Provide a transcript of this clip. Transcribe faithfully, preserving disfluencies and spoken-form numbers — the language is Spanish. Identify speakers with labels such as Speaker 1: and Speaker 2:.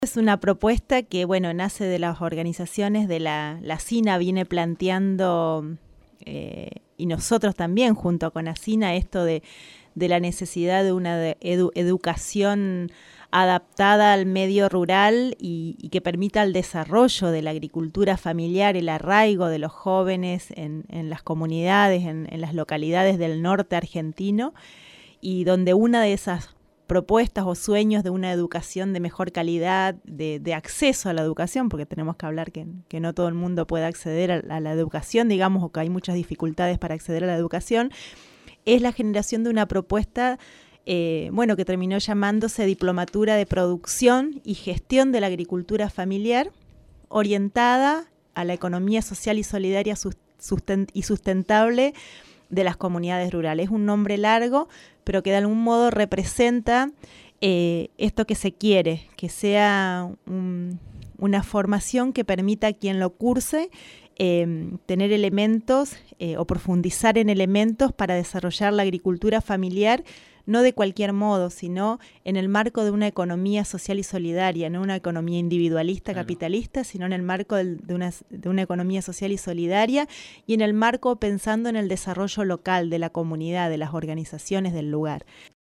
Speaker 1: Es una propuesta que, bueno, nace de las organizaciones de la, la SINA, viene planteando, eh, y nosotros también, junto con la SINA, esto de, de la necesidad de una de edu, educación adaptada al medio rural y, y que permita el desarrollo de la agricultura familiar, el arraigo de los jóvenes en, en las comunidades, en, en las localidades del norte argentino, y donde una de esas propuestas o sueños de una educación de mejor calidad, de, de acceso a la educación, porque tenemos que hablar que, que no todo el mundo puede acceder a, a la educación, digamos, o que hay muchas dificultades para acceder a la educación, es la generación de una propuesta, eh, bueno, que terminó llamándose Diplomatura de Producción y Gestión de la Agricultura Familiar, orientada a la economía social y solidaria sustent- y sustentable de las comunidades rurales. Es un nombre largo, pero que de algún modo representa eh, esto que se quiere, que sea un, una formación que permita a quien lo curse eh, tener elementos eh, o profundizar en elementos para desarrollar la agricultura familiar, no de cualquier modo, sino en el marco de una economía social y solidaria, no una economía individualista, claro, capitalista, sino en el marco de, de, una, de una economía social y solidaria, y en el marco pensando en el desarrollo local de la comunidad, de las organizaciones del lugar.